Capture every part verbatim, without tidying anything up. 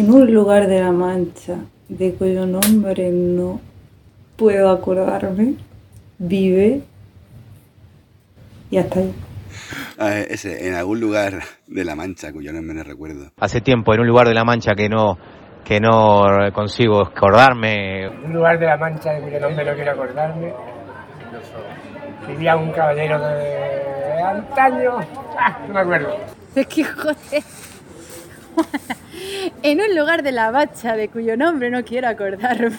En un lugar de la Mancha, de cuyo nombre no puedo acordarme, vive... Y hasta ahí. Ah, ese, en algún lugar de la Mancha, cuyo nombre no recuerdo. Hace tiempo, en un lugar de la Mancha que no, que no consigo acordarme. Un lugar de la Mancha de cuyo nombre no quiero acordarme. Vivía un caballero de antaño. Ah, no me acuerdo. El Quijote. En un lugar de la Mancha de cuyo nombre no quiero acordarme.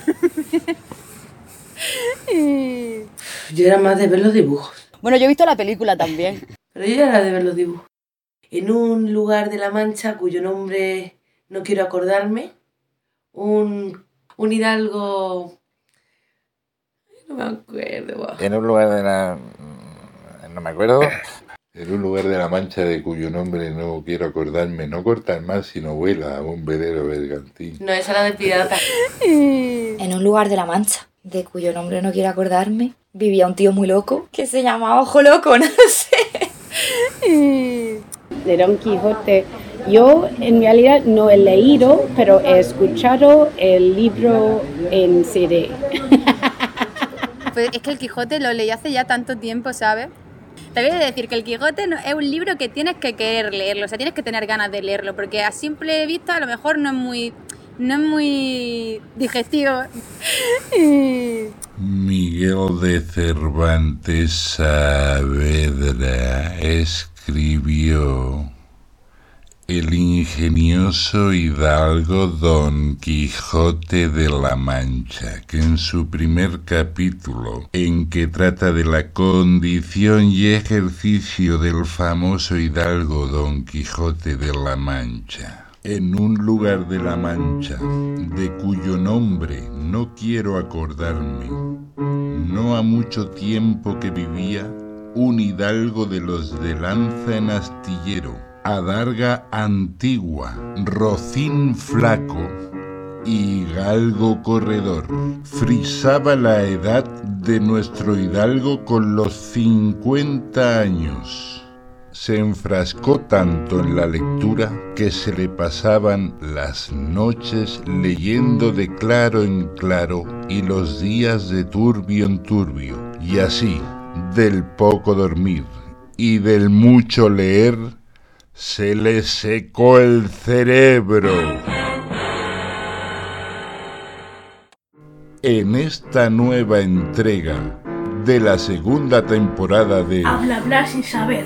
Y... Yo era más de ver los dibujos. Bueno, yo he visto la película también. Pero yo era de ver los dibujos. En un lugar de la Mancha cuyo nombre no quiero acordarme, un, un hidalgo... No me acuerdo. Wow. En un lugar de la... No me acuerdo. En un lugar de la Mancha de cuyo nombre no quiero acordarme, no corta el mar sino vuela a un velero bergantín. No, esa era de pirata. En un lugar de la Mancha, de cuyo nombre no quiero acordarme, vivía un tío muy loco que se llamaba Ojo Loco, no sé. De Don Quijote, yo en realidad no he leído, pero he escuchado el libro en C D. Pues es que el Quijote lo leí hace ya tanto tiempo, ¿sabes? Te voy a decir que el Quijote no, es un libro que tienes que querer leerlo, o sea, tienes que tener ganas de leerlo, porque a simple vista a lo mejor no es muy, no es muy digestivo. Miguel de Cervantes Saavedra escribió El ingenioso hidalgo Don Quijote de la Mancha, que en su primer capítulo, en que trata de la condición y ejercicio del famoso hidalgo Don Quijote de la Mancha, en un lugar de la Mancha, de cuyo nombre no quiero acordarme, no ha mucho tiempo que vivía un hidalgo de los de lanza en astillero, adarga antigua, rocín flaco y galgo corredor. Frisaba la edad de nuestro hidalgo con los cincuenta años. Se enfrascó tanto en la lectura que se le pasaban las noches leyendo de claro en claro y los días de turbio en turbio, y así, del poco dormir y del mucho leer, se le secó el cerebro. En esta nueva entrega de la segunda temporada de Habla hablar sin saber.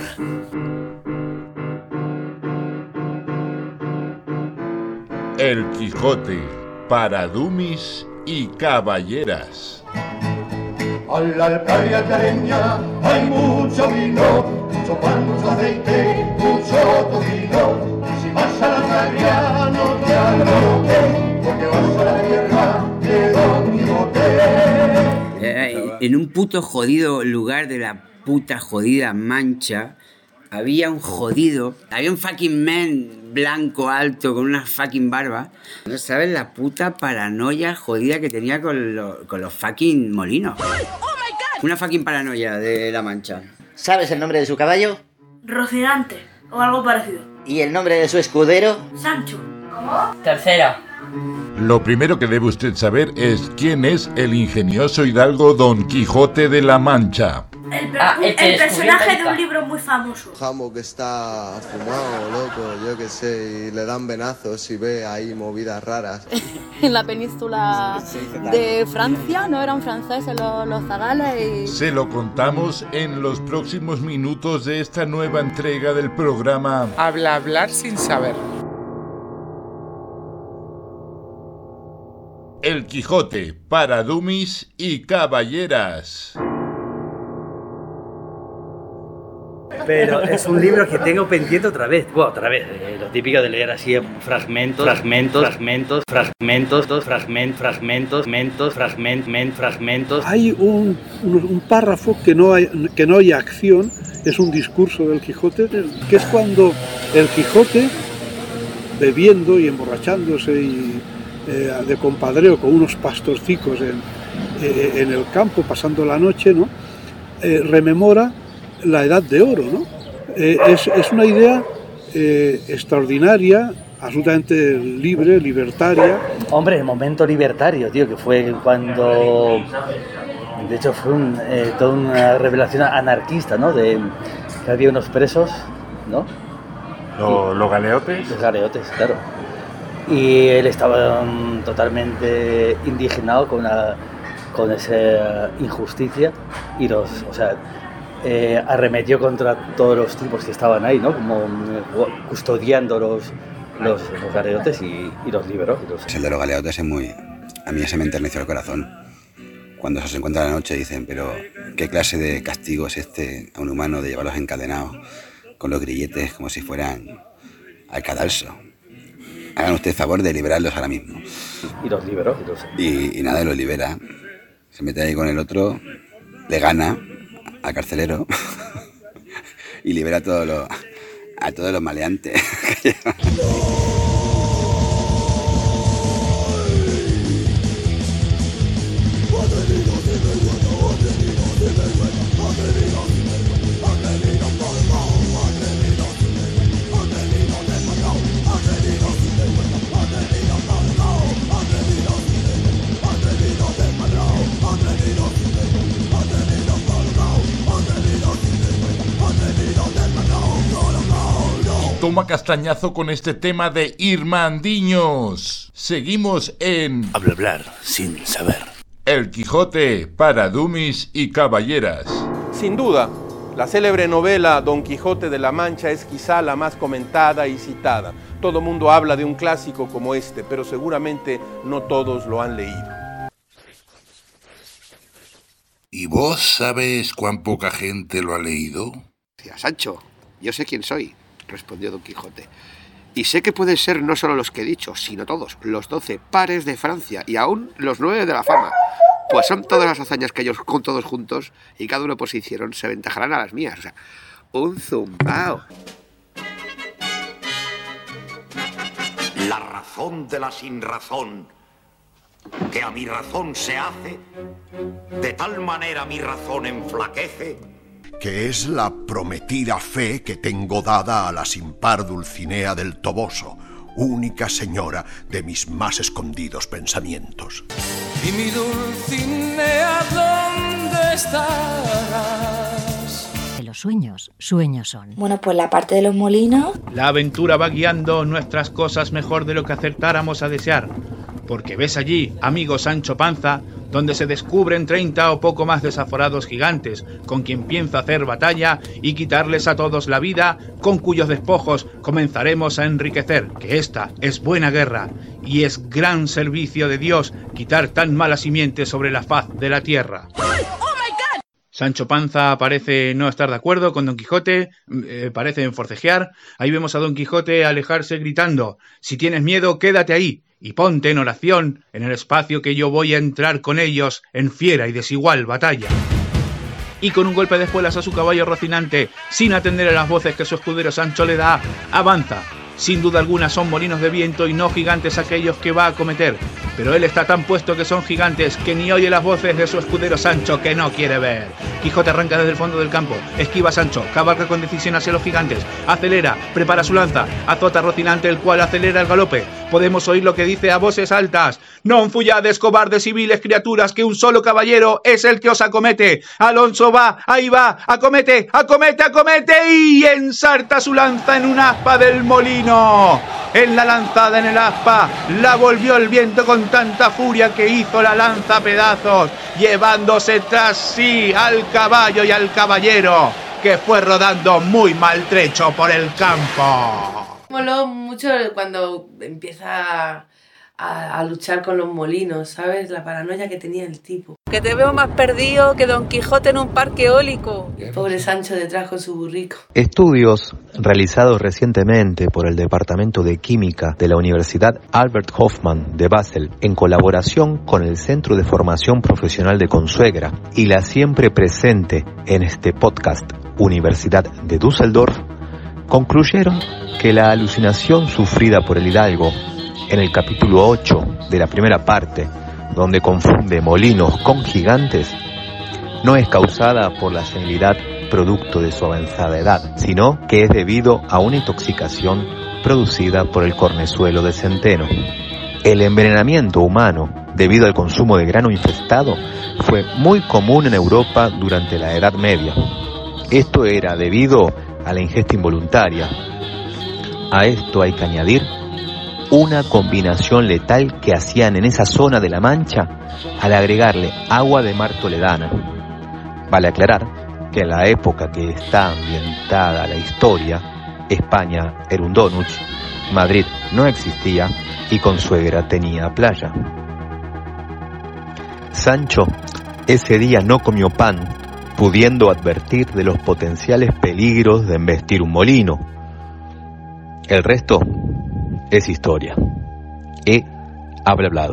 El Quijote para dummies y caballeras. A la alcaria careña hay mucho vino, mucho pan, mucho aceite, mucho tocino. Si vas a la alcaria no te aloques, porque vas a la tierra de Don Quijote. Eh, en un puto jodido lugar de la puta jodida Mancha había un jodido, había un fucking man blanco alto con una fucking barba. No sabes la puta paranoia jodida que tenía con, lo, con los fucking molinos. Una fucking paranoia de la Mancha. ¿Sabes el nombre de su caballo? Rocinante, o algo parecido. ¿Y el nombre de su escudero? Sancho. ¿Cómo? Tercera. Lo primero que debe usted saber es quién es el ingenioso hidalgo Don Quijote de la Mancha. El, per ah, el, el personaje de un libro muy famoso. Jamo que está fumado, loco, yo qué sé, y le dan venazos y ve ahí movidas raras. En la península de Francia, ¿no? Eran franceses los, los zagales y... Se lo contamos en los próximos minutos de esta nueva entrega del programa Habla hablar sin saber. El Quijote para dummies y caballeras. Pero es un libro que tengo pendiente otra vez. Bueno, otra vez. Eh, lo típico de leer así fragmentos, fragmentos, fragmentos, fragmentos, dos fragmentos, fragmentos, fragmentos, fragmentos, fragmentos. Hay un, un, un párrafo que no hay que no hay acción. Es un discurso del Quijote, que es cuando el Quijote, bebiendo y emborrachándose y eh, de compadreo con unos pastorcicos en, eh, en el campo, pasando la noche, ¿no? Eh, rememora la edad de oro, ¿no? Eh, es, es una idea eh, extraordinaria absolutamente libre, libertaria. Hombre, el momento libertario, tío, que fue cuando, de hecho fue un, eh, toda una revelación anarquista, ¿no? De que había unos presos, ¿no? ¿Los, los galeotes? Los galeotes, claro. Y él estaba um, totalmente indignado con, la, con esa injusticia y los, o sea, eh, arremetió contra todos los tipos que estaban ahí, ¿no? Como um, custodiando los, los, los galeotes y, y los liberó. Y los... El de los galeotes es muy... A mí ese me enterneció el corazón. Cuando se encuentran a la noche dicen, pero ¿qué clase de castigo es este a un humano de llevarlos encadenados con los grilletes como si fueran al cadalso? Hagan usted favor de liberarlos ahora mismo. Y los liberó. Y, los... y, y nada, los libera. Se mete ahí con el otro, le gana al carcelero y libera a todos los, a todos los maleantes. Toma castañazo con este tema de Irmandiños. Seguimos en... Hablar, hablar, sin saber. El Quijote para Dummies y Caballeras. Sin duda, la célebre novela Don Quijote de la Mancha es quizá la más comentada y citada. Todo mundo habla de un clásico como este, pero seguramente no todos lo han leído. ¿Y vos sabes cuán poca gente lo ha leído? Sancho, yo sé quién soy, respondió Don Quijote, y sé que pueden ser no solo los que he dicho, sino todos, los doce pares de Francia y aún los nueve de la fama, pues son todas las hazañas que ellos con todos juntos y cada uno por si hicieron se aventajarán a las mías, o sea, un zumbao. La razón de la sinrazón, que a mi razón se hace, de tal manera mi razón enflaquece, que es la prometida fe que tengo dada a la sin par Dulcinea del Toboso, única señora de mis más escondidos pensamientos. Y mi Dulcinea, ¿dónde estarás? Los sueños, sueños son. Bueno, pues la parte de los molinos. La aventura va guiando nuestras cosas mejor de lo que acertáramos a desear. Porque ves allí, amigo Sancho Panza, donde se descubren treinta o poco más desaforados gigantes, con quien piensa hacer batalla y quitarles a todos la vida, con cuyos despojos comenzaremos a enriquecer, que esta es buena guerra, y es gran servicio de Dios quitar tan mala simiente sobre la faz de la tierra. Sancho Panza parece no estar de acuerdo con Don Quijote, eh, parece forcejear. Ahí vemos a Don Quijote alejarse gritando: si tienes miedo, quédate ahí y ponte en oración en el espacio que yo voy a entrar con ellos en fiera y desigual batalla. Y con un golpe de espuelas a su caballo Rocinante, sin atender a las voces que su escudero Sancho le da, avanza. Sin duda alguna son molinos de viento y no gigantes aquellos que va a acometer, pero él está tan puesto que son gigantes que ni oye las voces de su escudero Sancho, que no quiere ver. Quijote arranca desde el fondo del campo, esquiva a Sancho, cabalga con decisión hacia los gigantes, acelera, prepara su lanza, azota a Rocinante, el cual acelera el galope. Podemos oír lo que dice a voces altas: non fuyades, cobardes y viles criaturas, que un solo caballero es el que os acomete. Alonso va, ahí va, acomete, acomete, acomete, y ensarta su lanza en un aspa del molino. En la lanzada en el aspa la volvió el viento con tanta furia que hizo la lanza pedazos, llevándose tras sí al caballo y al caballero, que fue rodando muy maltrecho por el campo. Moló mucho cuando empieza a, a luchar con los molinos, ¿sabes? La paranoia que tenía el tipo. Que te veo más perdido que Don Quijote en un parque eólico. Pobre Sancho detrás con su burrico. Estudios realizados recientemente por el Departamento de Química de la Universidad Albert Hofmann de Basel, en colaboración con el Centro de Formación Profesional de Consuegra y la siempre presente en este podcast Universidad de Düsseldorf, concluyeron que la alucinación sufrida por el hidalgo en el capítulo ocho de la primera parte, donde confunde molinos con gigantes, no es causada por la senilidad producto de su avanzada edad, sino que es debido a una intoxicación producida por el cornezuelo de centeno. El envenenamiento humano debido al consumo de grano infestado fue muy común en Europa durante la Edad Media. Esto era debido a la ingesta involuntaria. A esto hay que añadir una combinación letal que hacían en esa zona de la Mancha al agregarle agua de mar toledana. Vale aclarar que en la época que está ambientada la historia, España era un donut, Madrid no existía y Consuegra tenía playa. Sancho ese día no comió pan, pudiendo advertir de los potenciales peligros de embestir un molino. El resto es historia. He hablado.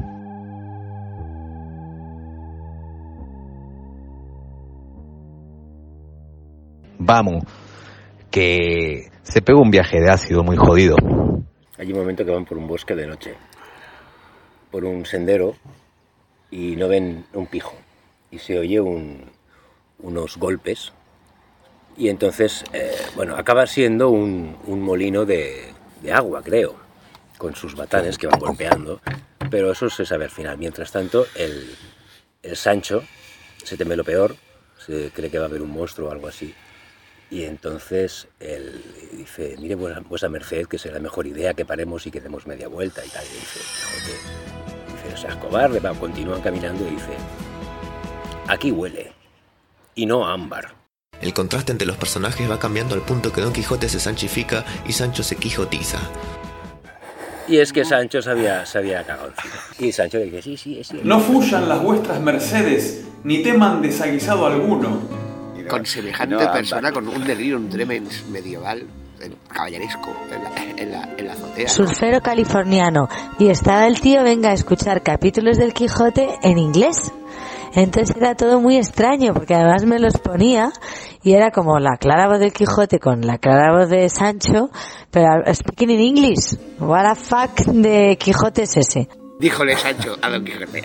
Vamos, que se pegó un viaje de ácido muy jodido. Hay un momento que van por un bosque de noche, por un sendero, y no ven un pijo. Y se oye un, unos golpes. Y entonces, eh, bueno, acaba siendo un, un molino de, de agua, creo, con sus batanes que van golpeando. Pero eso se sabe al final. Mientras tanto, el, el Sancho se teme lo peor, se cree que va a haber un monstruo o algo así. Y entonces él dice, mire vuesa merced, que será la mejor idea que paremos y que demos media vuelta y tal. Y dice, Quijote, dice, o sea, es cobarde, va, continúan caminando y dice, aquí huele, y no a ámbar. El contraste entre los personajes va cambiando al punto que Don Quijote se sanchifica y Sancho se quijotiza. Y es que Sancho se había, se había cagado encima. Y Sancho le dice, sí, sí, es cierto. No fuyan las vuestras mercedes, ni teman desaguisado alguno. Con semejante no, persona, con un delirio, un tremens medieval, caballeresco, en la, en la, en la azotea. Surfero californiano. Y estaba el tío, venga a escuchar capítulos del Quijote en inglés. Entonces era todo muy extraño, porque además me los ponía y era como la clara voz del Quijote con la clara voz de Sancho, pero speaking in English. What the fuck de Quijote es ese. Díjole Sancho a Don Quijote.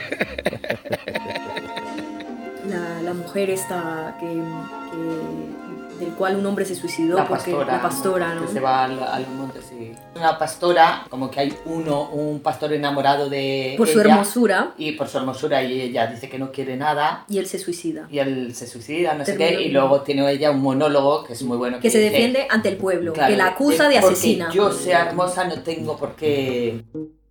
La, la mujer esta que, que del cual un hombre se suicidó, la porque pastora, la pastora, ¿no? Que se va al, al monte, sí. Una pastora, como que hay uno, un pastor enamorado de por ella, su hermosura y por su hermosura y ella dice que no quiere nada y él se suicida y él se suicida, no Terminó sé qué, y luego tiene ella un monólogo que es muy bueno que, que se dice, defiende ante el pueblo, claro, que la acusa de asesina. Yo sea hermosa no tengo por qué.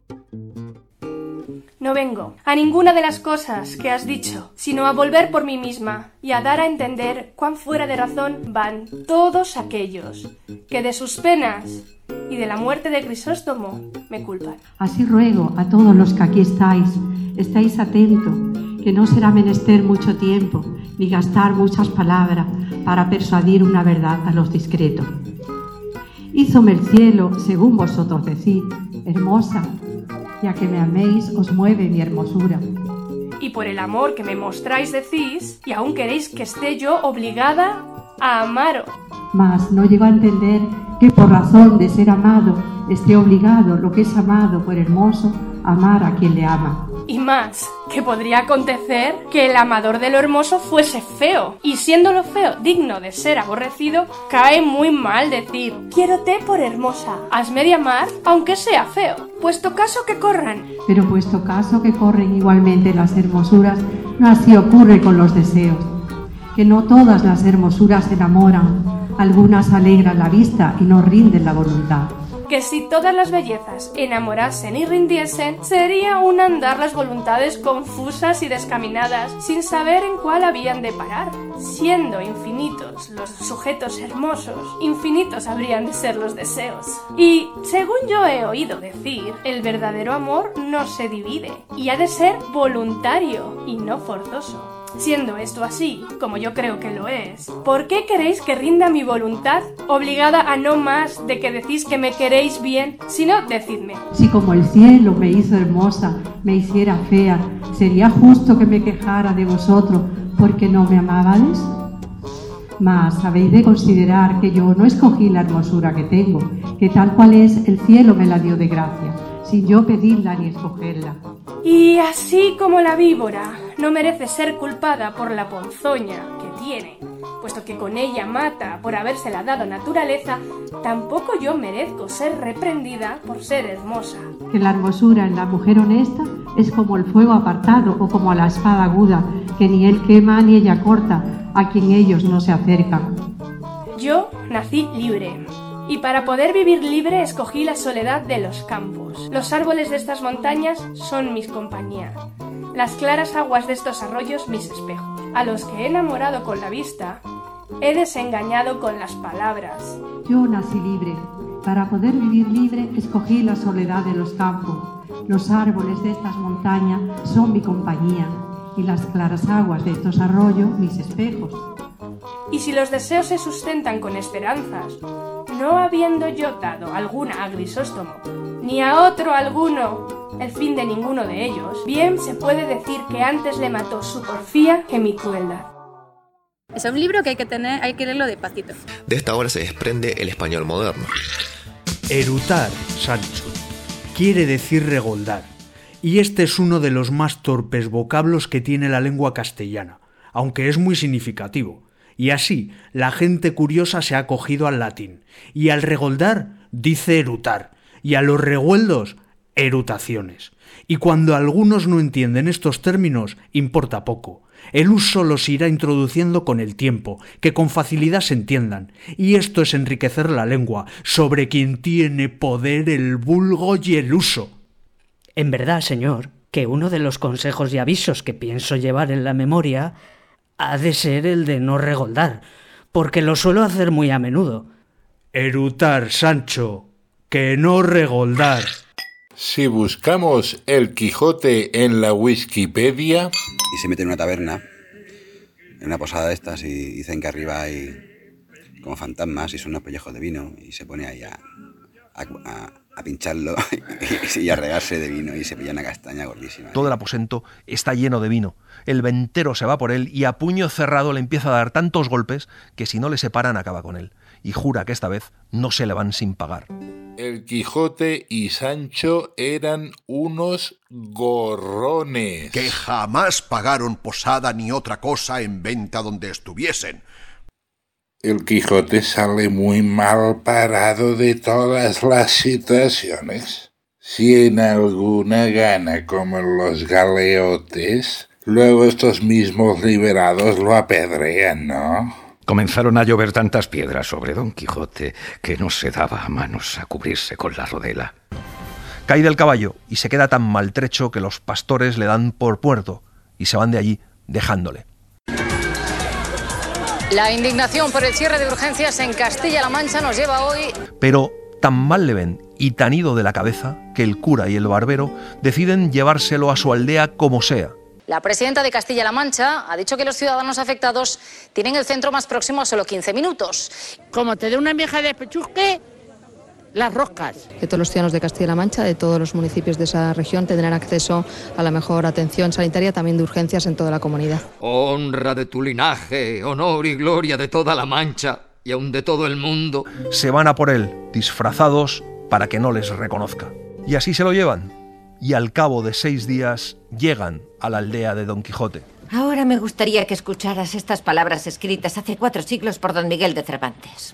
No vengo a ninguna de las cosas que has dicho, sino a volver por mí misma y a dar a entender cuán fuera de razón van todos aquellos que de sus penas y de la muerte de Crisóstomo me culpan. Así ruego a todos los que aquí estáis, estáis atentos, que no será menester mucho tiempo, ni gastar muchas palabras para persuadir una verdad a los discretos. Hízome el cielo, según vosotros decís, hermosa, y a que me améis os mueve mi hermosura. Y por el amor que me mostráis decís, y aún queréis que esté yo obligada a amaros. Mas no llego a entender que por razón de ser amado esté obligado lo que es amado por hermoso a amar a quien le ama. Y más, que podría acontecer que el amador de lo hermoso fuese feo, y siendo lo feo digno de ser aborrecido, cae muy mal decir, quiérote por hermosa, hazme de amar, aunque sea feo, puesto caso que corran. Pero puesto caso que corren igualmente las hermosuras, no así ocurre con los deseos, que no todas las hermosuras enamoran, algunas alegran la vista y no rinden la voluntad. Que si todas las bellezas enamorasen y rindiesen, sería un andar las voluntades confusas y descaminadas, sin saber en cuál habían de parar. Siendo infinitos los sujetos hermosos, infinitos habrían de ser los deseos. Y, según yo he oído decir, el verdadero amor no se divide, y ha de ser voluntario y no forzoso. Siendo esto así, como yo creo que lo es, ¿por qué queréis que rinda mi voluntad, obligada a no más de que decís que me queréis bien, sino decidme? Si como el cielo me hizo hermosa, me hiciera fea, ¿sería justo que me quejara de vosotros porque no me amabais? Mas habéis de considerar que yo no escogí la hermosura que tengo, que tal cual es el cielo me la dio de gracia, sin yo pedirla ni escogerla. Y así como la víbora no merece ser culpada por la ponzoña que tiene, puesto que con ella mata por habérsela dado naturaleza, tampoco yo merezco ser reprendida por ser hermosa. Que la hermosura en la mujer honesta es como el fuego apartado o como la espada aguda, que ni él quema ni ella corta, a quien ellos no se acercan. Yo nací libre, y para poder vivir libre escogí la soledad de los campos. Los árboles de estas montañas son mis compañía, las claras aguas de estos arroyos mis espejos. A los que he enamorado con la vista, he desengañado con las palabras. Yo nací libre. Para poder vivir libre escogí la soledad de los campos. Los árboles de estas montañas son mi compañía y las claras aguas de estos arroyos mis espejos. Y si los deseos se sustentan con esperanzas, no habiendo yo dado alguna a Grisóstomo, ni a otro alguno el fin de ninguno de ellos, bien se puede decir que antes le mató su porfía que mi crueldad. Es un libro que hay que tener, hay que leerlo despacito. De esta obra se desprende el español moderno. Erutar, Sancho, quiere decir regoldar, y este es uno de los más torpes vocablos que tiene la lengua castellana, aunque es muy significativo. Y así, la gente curiosa se ha acogido al latín, y al regoldar dice erutar, y a los regueldos, erutaciones. Y cuando algunos no entienden estos términos, importa poco. El uso los irá introduciendo con el tiempo, que con facilidad se entiendan, y esto es enriquecer la lengua, sobre quien tiene poder el vulgo y el uso. En verdad, señor, que uno de los consejos y avisos que pienso llevar en la memoria ha de ser el de no regoldar, porque lo suelo hacer muy a menudo. Erutar, Sancho, que no regoldar. Si buscamos el Quijote en la Wikipedia... Y se mete en una taberna, en una posada de estas, y dicen que arriba hay como fantasmas y son unos pellejos de vino, y se pone ahí a, a, a, a pincharlo y, y a regarse de vino, y se pilla una castaña gordísima. Todo el aposento está lleno de vino. El ventero se va por él y a puño cerrado le empieza a dar tantos golpes que si no le separan acaba con él. Y jura que esta vez no se le van sin pagar. El Quijote y Sancho eran unos gorrones. Que jamás pagaron posada ni otra cosa en venta donde estuviesen. El Quijote sale muy mal parado de todas las situaciones. Si en alguna gana como en los galeotes, luego estos mismos liberados lo apedrean, ¿no? Comenzaron a llover tantas piedras sobre Don Quijote que no se daba a manos a cubrirse con la rodela. Cae del caballo y se queda tan maltrecho que los pastores le dan por muerto y se van de allí dejándole. La indignación por el cierre de urgencias en Castilla-La Mancha nos lleva hoy... Pero tan mal le ven y tan ido de la cabeza que el cura y el barbero deciden llevárselo a su aldea como sea. La presidenta de Castilla-La Mancha ha dicho que los ciudadanos afectados tienen el centro más próximo a solo quince minutos. Como te dé una vieja de pechusque, las roscas. Que todos los ciudadanos de Castilla-La Mancha, de todos los municipios de esa región, tendrán acceso a la mejor atención sanitaria, también de urgencias en toda la comunidad. Honra de tu linaje, honor y gloria de toda la Mancha y aun de todo el mundo. Se van a por él, disfrazados para que no les reconozca. Y así se lo llevan. Y al cabo de seis días llegan a la aldea de Don Quijote. Ahora me gustaría que escucharas estas palabras escritas hace cuatro siglos por don Miguel de Cervantes.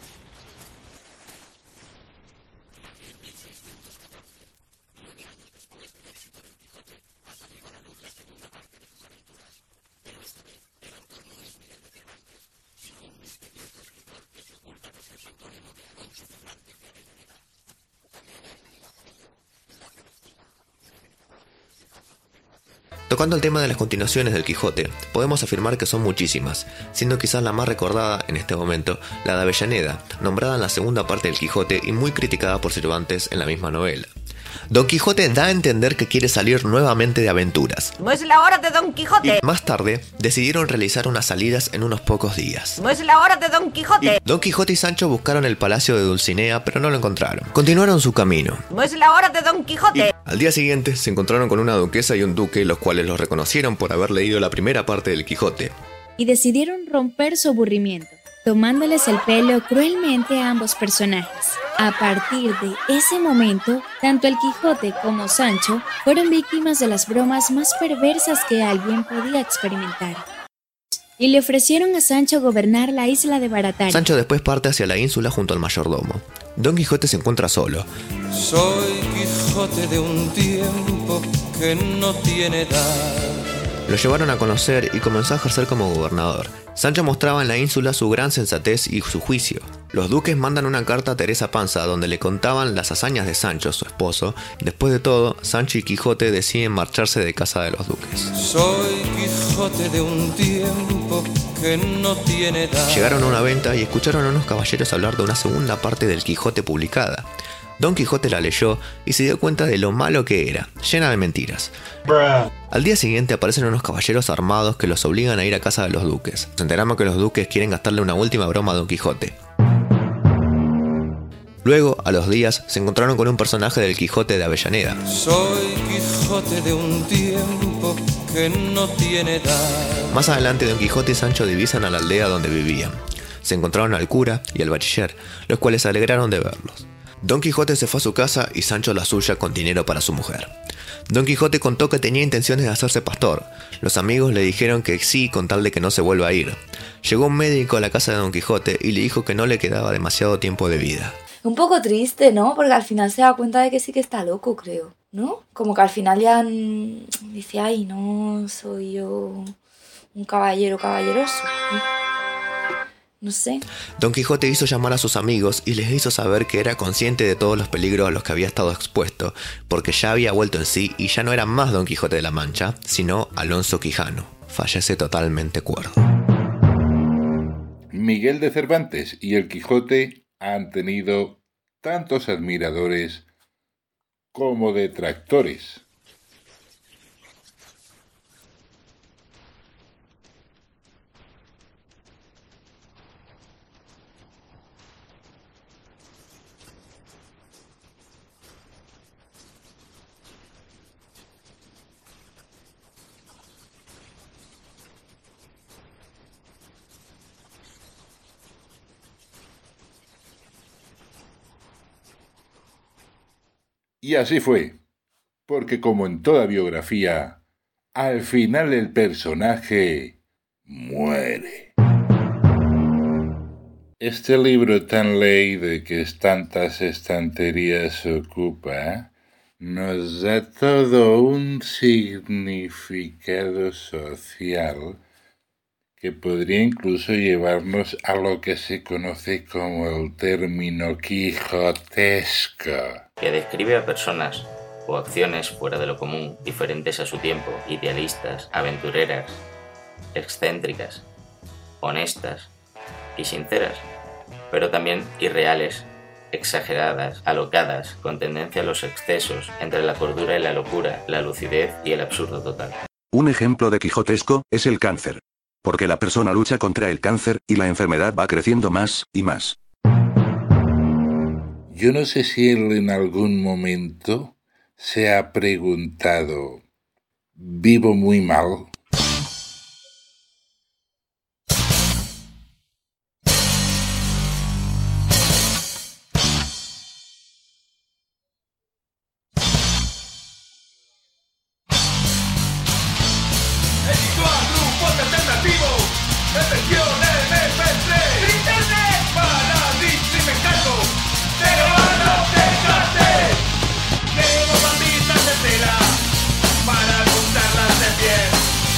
Tocando el tema de las continuaciones del Quijote, podemos afirmar que son muchísimas, siendo quizás la más recordada en este momento la de Avellaneda, nombrada en la segunda parte del Quijote y muy criticada por Cervantes en la misma novela. Don Quijote da a entender que quiere salir nuevamente de aventuras. No es la hora de Don Quijote. Y más tarde, decidieron realizar unas salidas en unos pocos días. No es la hora de Don Quijote. Don Quijote y Sancho buscaron el palacio de Dulcinea, pero no lo encontraron. Continuaron su camino. No es la hora de Don Quijote. Y al día siguiente se encontraron con una duquesa y un duque, los cuales los reconocieron por haber leído la primera parte del Quijote. Y decidieron romper su aburrimiento, tomándoles el pelo cruelmente a ambos personajes. A partir de ese momento, tanto el Quijote como Sancho fueron víctimas de las bromas más perversas que alguien podía experimentar. Y le ofrecieron a Sancho gobernar la isla de Barataria. Sancho después parte hacia la ínsula junto al mayordomo. Don Quijote se encuentra solo. Soy Quijote de un tiempo que no tiene edad. Lo llevaron a conocer y comenzó a ejercer como gobernador. Sancho mostraba en la ínsula su gran sensatez y su juicio. Los duques mandan una carta a Teresa Panza donde le contaban las hazañas de Sancho, su esposo. Después de todo, Sancho y Quijote deciden marcharse de casa de los duques. Soy Quijote de un tiempo que no tiene edad. Llegaron a una venta y escucharon a unos caballeros hablar de una segunda parte del Quijote publicada. Don Quijote la leyó y se dio cuenta de lo malo que era, llena de mentiras. Bruh. Al día siguiente aparecen unos caballeros armados que los obligan a ir a casa de los duques. Nos enteramos que los duques quieren gastarle una última broma a Don Quijote. Luego, a los días, se encontraron con un personaje del Quijote de Avellaneda. Soy Quijote de un tiempo que no tiene edad. Más adelante, Don Quijote y Sancho divisan a la aldea donde vivían. Se encontraron al cura y al bachiller, los cuales se alegraron de verlos. Don Quijote se fue a su casa y Sancho a la suya con dinero para su mujer. Don Quijote contó que tenía intenciones de hacerse pastor. Los amigos le dijeron que sí con tal de que no se vuelva a ir. Llegó un médico a la casa de Don Quijote y le dijo que no le quedaba demasiado tiempo de vida. Un poco triste, ¿no? Porque al final se da cuenta de que sí que está loco, creo, ¿no? Como que al final ya mmm, dice, ay, no soy yo un caballero caballeroso, ¿no? No sé. Don Quijote hizo llamar a sus amigos y les hizo saber que era consciente de todos los peligros a los que había estado expuesto, porque ya había vuelto en sí y ya no era más Don Quijote de la Mancha, sino Alonso Quijano. Fallece totalmente cuerdo. Miguel de Cervantes y el Quijote han tenido tantos admiradores como detractores. Y así fue, porque como en toda biografía, al final el personaje muere. Este libro tan leído que tantas estanterías ocupa, nos da todo un significado social que podría incluso llevarnos a lo que se conoce como el término quijotesco, que describe a personas o acciones fuera de lo común, diferentes a su tiempo, idealistas, aventureras, excéntricas, honestas y sinceras, pero también irreales, exageradas, alocadas, con tendencia a los excesos, entre la cordura y la locura, la lucidez y el absurdo total. Un ejemplo de quijotesco es el cáncer. Porque la persona lucha contra el cáncer y la enfermedad va creciendo más y más. Yo no sé si él en algún momento se ha preguntado, ¿vivo muy mal? Para juntarlas de pie.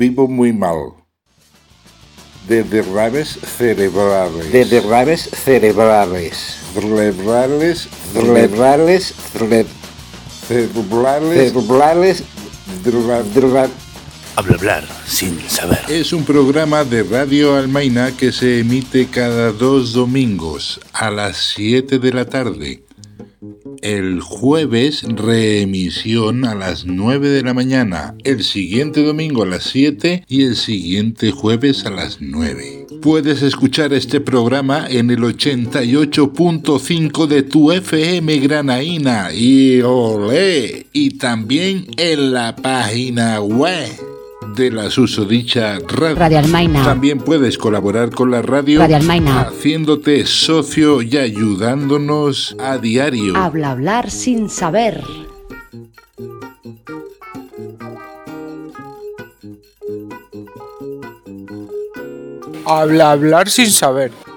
vivo muy mal. De derrames cerebrales. De derrames cerebrales. Cerebrales. Cerebrales. Cerebrales. Cerebrales. Cerebrales. Habla hablar sin saber. Es un programa de Radio Almaina que se emite cada dos domingos a las siete de la tarde. El jueves, reemisión a las nueve de la mañana, el siguiente domingo a las siete y el siguiente jueves a las nueve. Puedes escuchar este programa en el ochenta y ocho punto cinco de tu F M Granaína y olé, y también en la página web de la susodicha radio. Radio Almaina. También puedes colaborar con la radio, Radio Almaina, haciéndote socio y ayudándonos a diario. Habla hablar sin saber. Habla hablar sin saber.